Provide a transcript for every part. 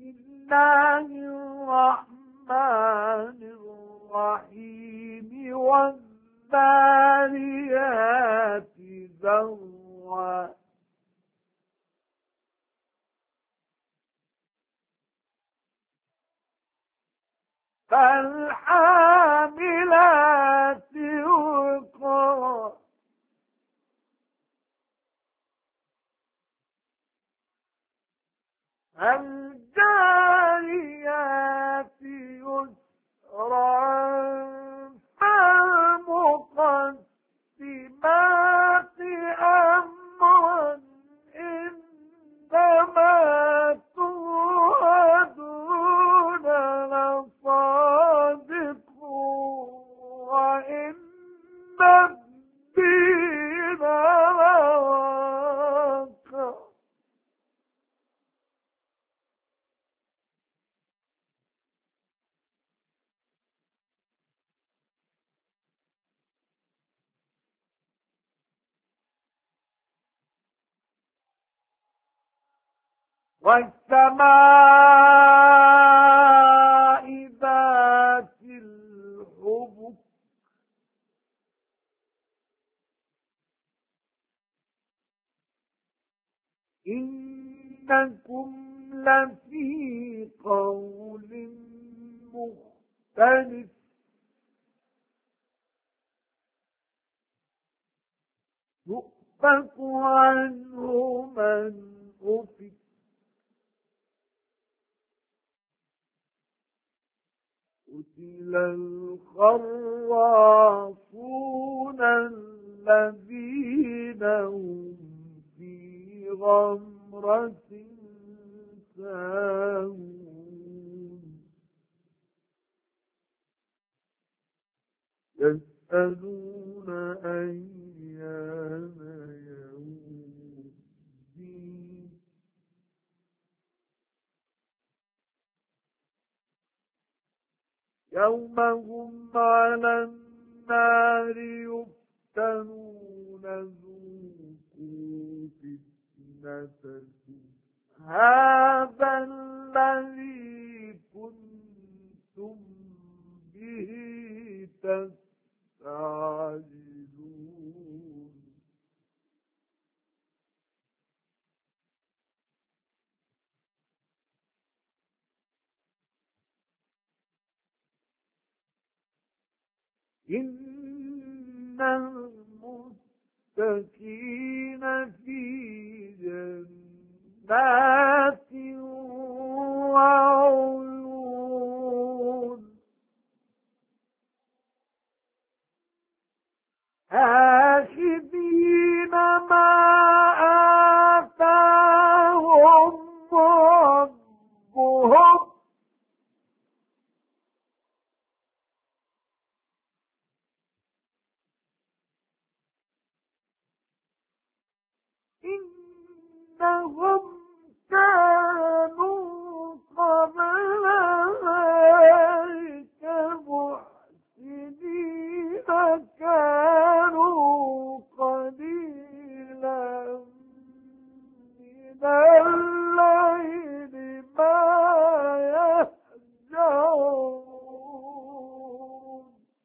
الله الرحمن الرحيم والذاريات ذروا فالحاملات وقرا الجاريات يسرا فالمقسمات أمرا إنما توعدون لصادق وإن الدين لواقع والسماء ذات الحبك إنكم لفي قول مختلف يؤفك عنه من أفك قتل الخراصون الذين هم في غمرة ساهون يسألون أيان يوم الدين يوم هم على النار يفتنون ذوقوا فتنتكم هذا الذي كنتم به تستعجلون إن المتقين في جنات وعيون آخذين ما آتاهم ربهم إنهم كانوا قبل ذلك محسنين كانوا قليلا من الليل ما يهجعون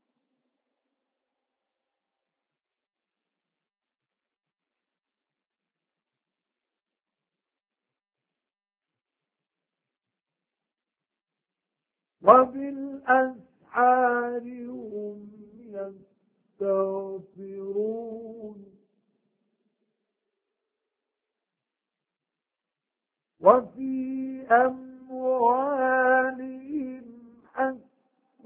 وبالأسحار هم يستغفرون وفي أموالهم حق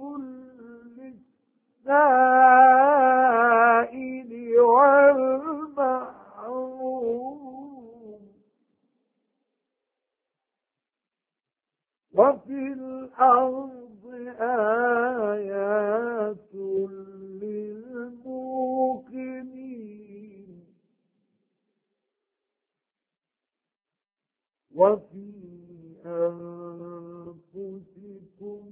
للسائل والمحروم وفي الأرض آيات للموقنين وفي أنفسكم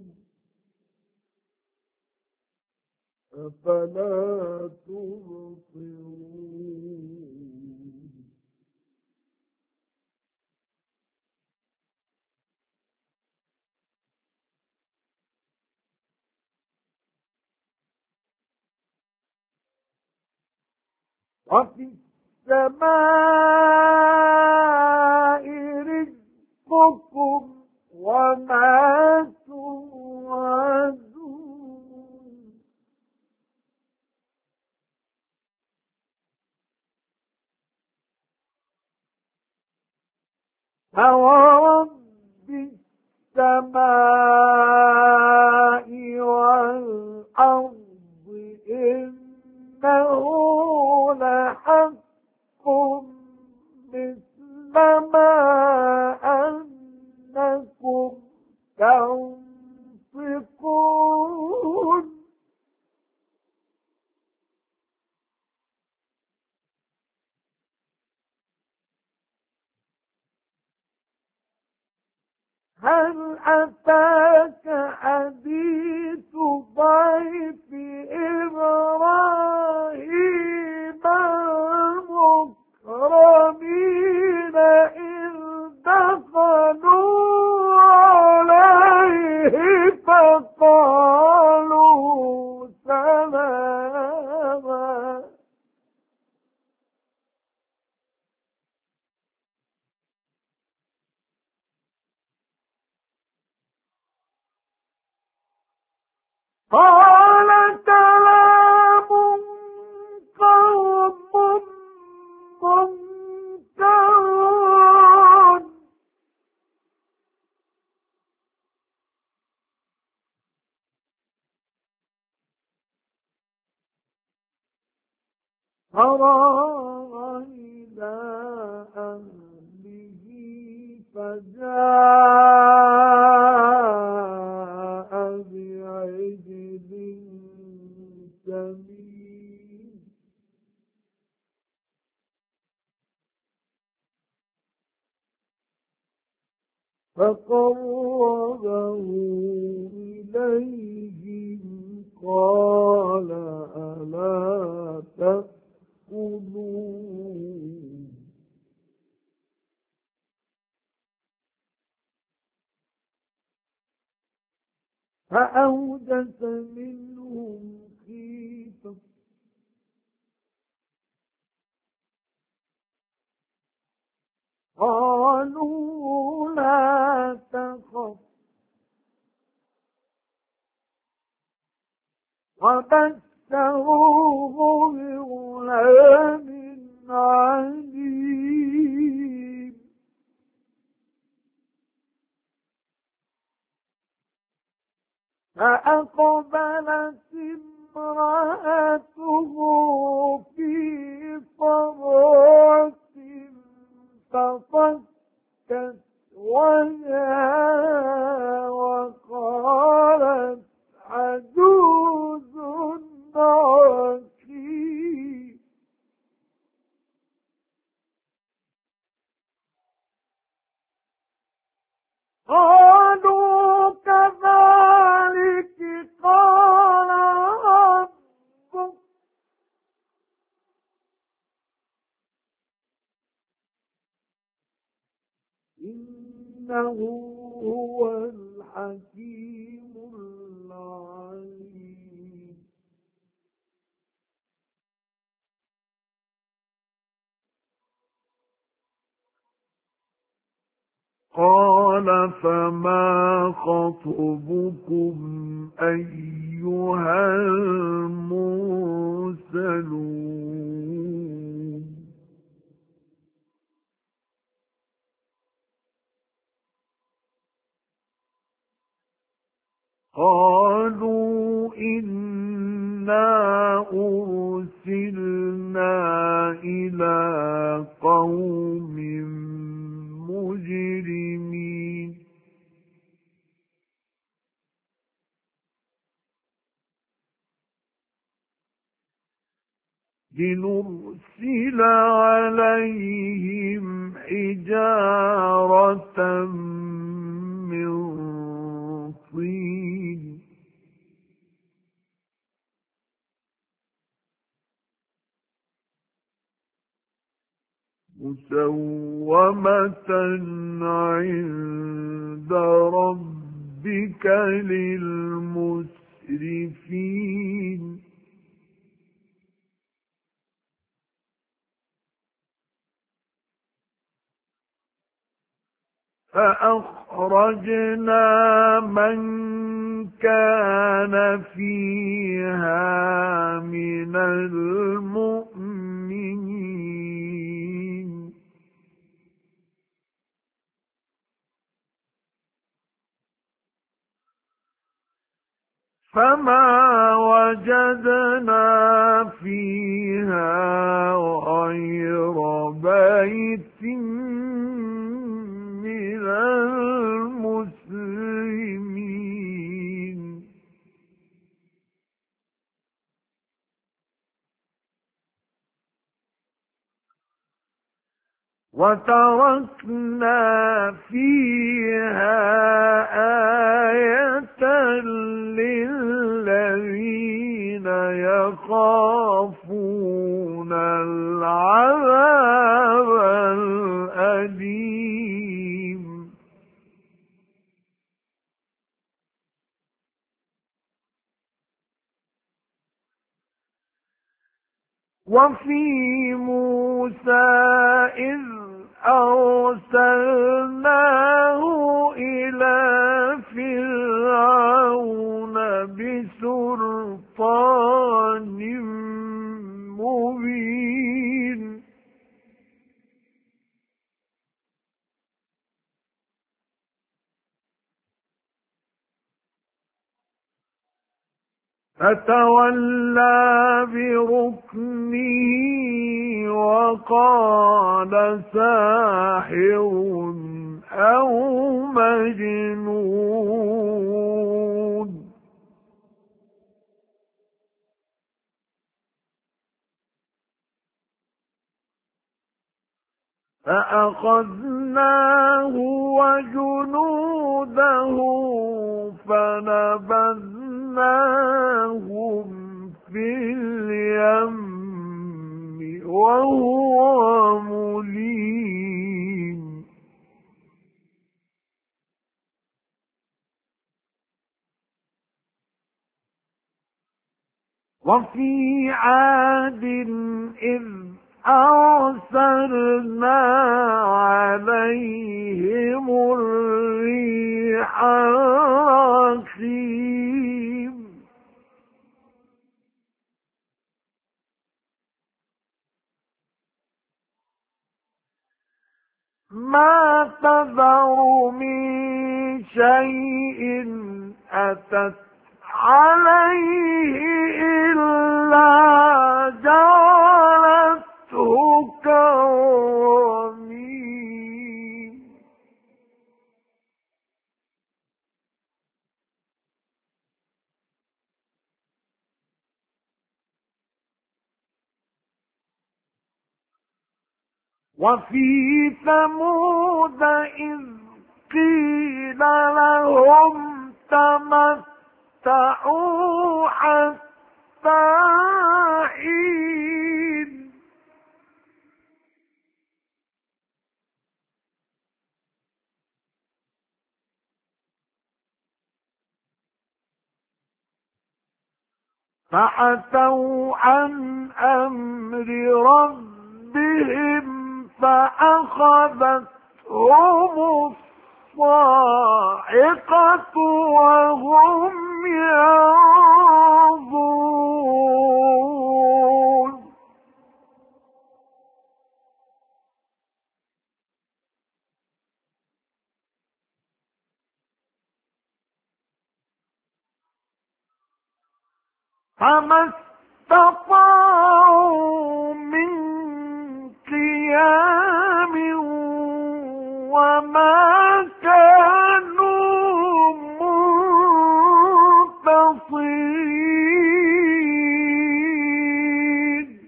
أفلا تبصرون وفي السماء رزقكم وما توعدون فورب السماء والأرض إنه لحق مثل ما أنكم تنطقون هل أتاك حديث ضيف إبراهيم المكرمين إذ دخلوا عليه فقالوا سلاما قال سلام قوم منكرون فراغ إلى أهله فجاء بعجل سمين فقربه إليهم قال ألا تأكلون فأوجس منهم خيفة قالوا لا تخف وبشروه بغلام عليم فأقبلت امرأته في صرعة فصكت وجهها وقالت عجوز عقيم قالوا كذلك قال ربك إنه هو الحكيم العليم قال فما خطبكم أيها المرسلون قالوا إنا أرسلنا إلى قوم مجرمين لنرسل عليهم حجارة من طين مسومة عند ربك للمسرفين فأخرجنا من كان فيها من المؤمنين فما وجدنا فيها غير بيت من المسلمين وتركنا فيها آية للذين يخافون العذاب الأليم وفي موسى إذ أرسلناه إلى فرعون بسلطان مبين فتولى بركنه وقال ساحر أو مجنون فأخذناه وجنوده فنبذناهم في اليم وهو مليم وفي عاد إذ أرسلنا عليهم الريح الرخيم ما تذر من شيء أتت عليه إلا جعلته كالرميم وفي ثمود إذ قيل لهم تمتعوا حتى حين فعتوا عن أمر ربهم فأخذتهم الصاعقة وهم ينظرون فما استطاعوا من قيام وما كانوا منتصرين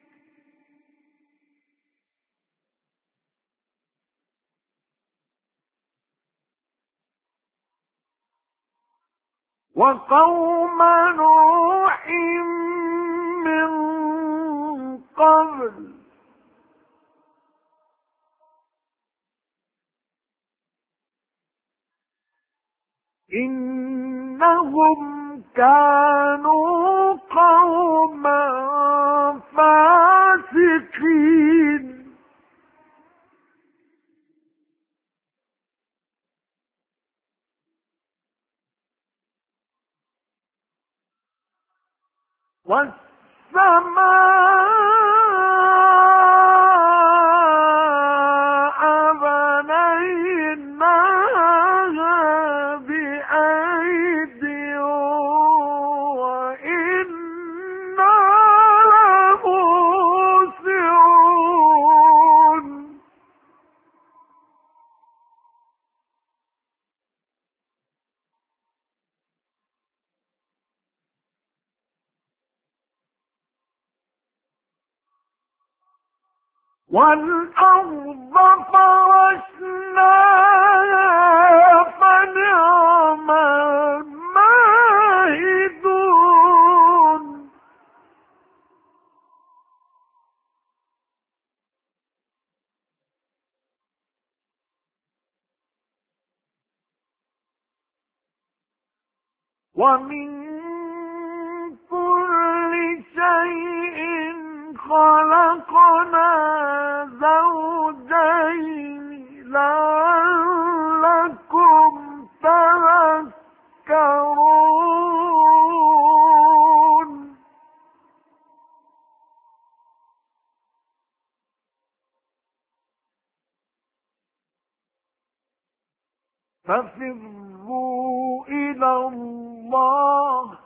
وقوم نوح من قبل إنهم كانوا قوما فاسقين والسماء بنيناها بأيد وإنا لموسعون والأرض فرشناها فنعم الماهدون ومن كل شيء خلقنا زوجين لعلكم تذكرون ففروا إلى الله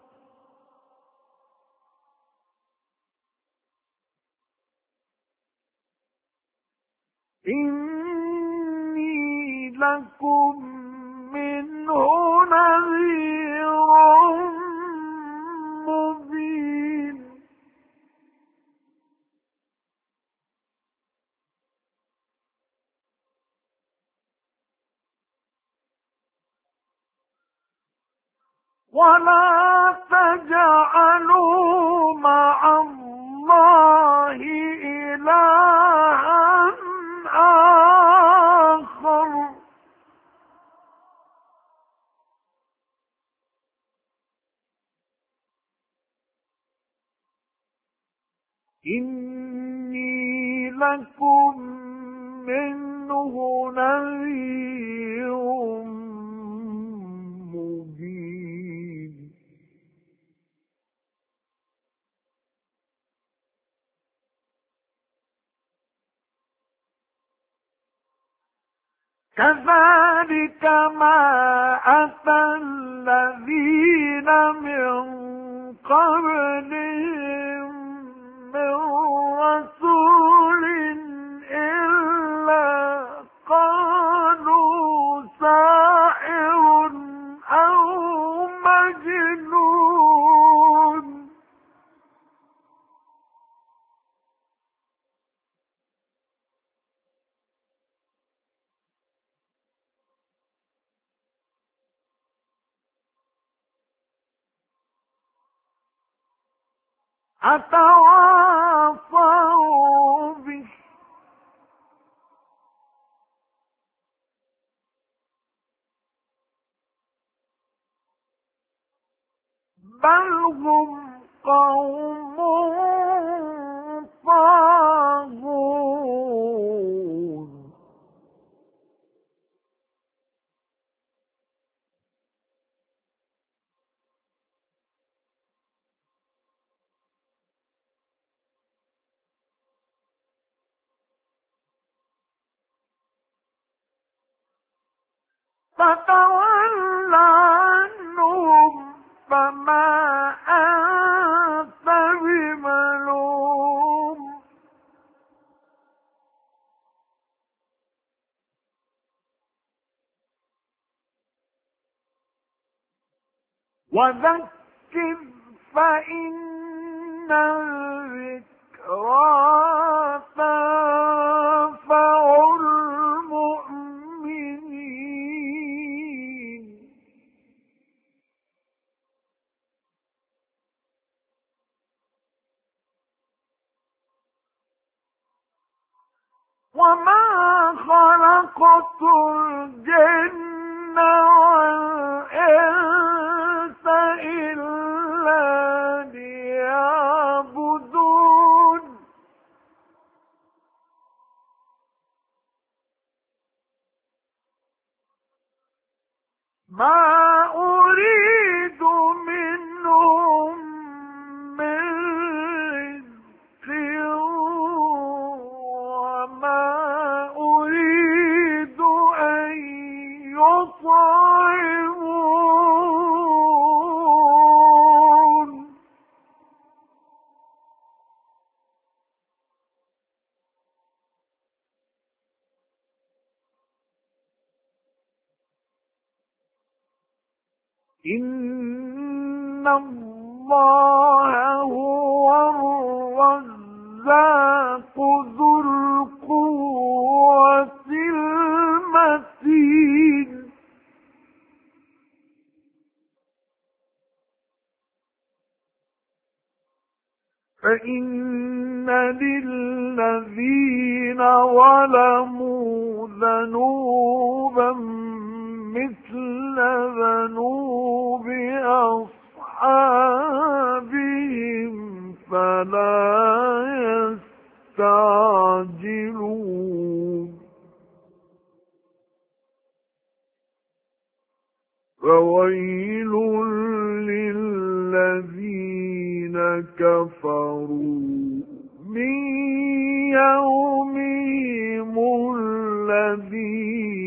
إني لكم منه نذير مبين ولا تجعلوا مع الله إلها آخر إني لكم منه نذير مبين كذلك ما أتى الذين من قبلهم من رسول إلا قالوا ساحر أو مجنون أتواصوا به بل هم قوم طاغون فتول عنهم فما أنت بملوم وذكر فإن الذكرى تنفع المؤمنين وما خلقت الجن والإنس إلا ليعبدون ما أريد منهم إن الله هو الرزاق ذو القوة المتين فإن للذين ظلموا ذنوبا مثل ذنوب أصحابهم فلا يستعجلون فويل للذين كفروا من يومهم الذي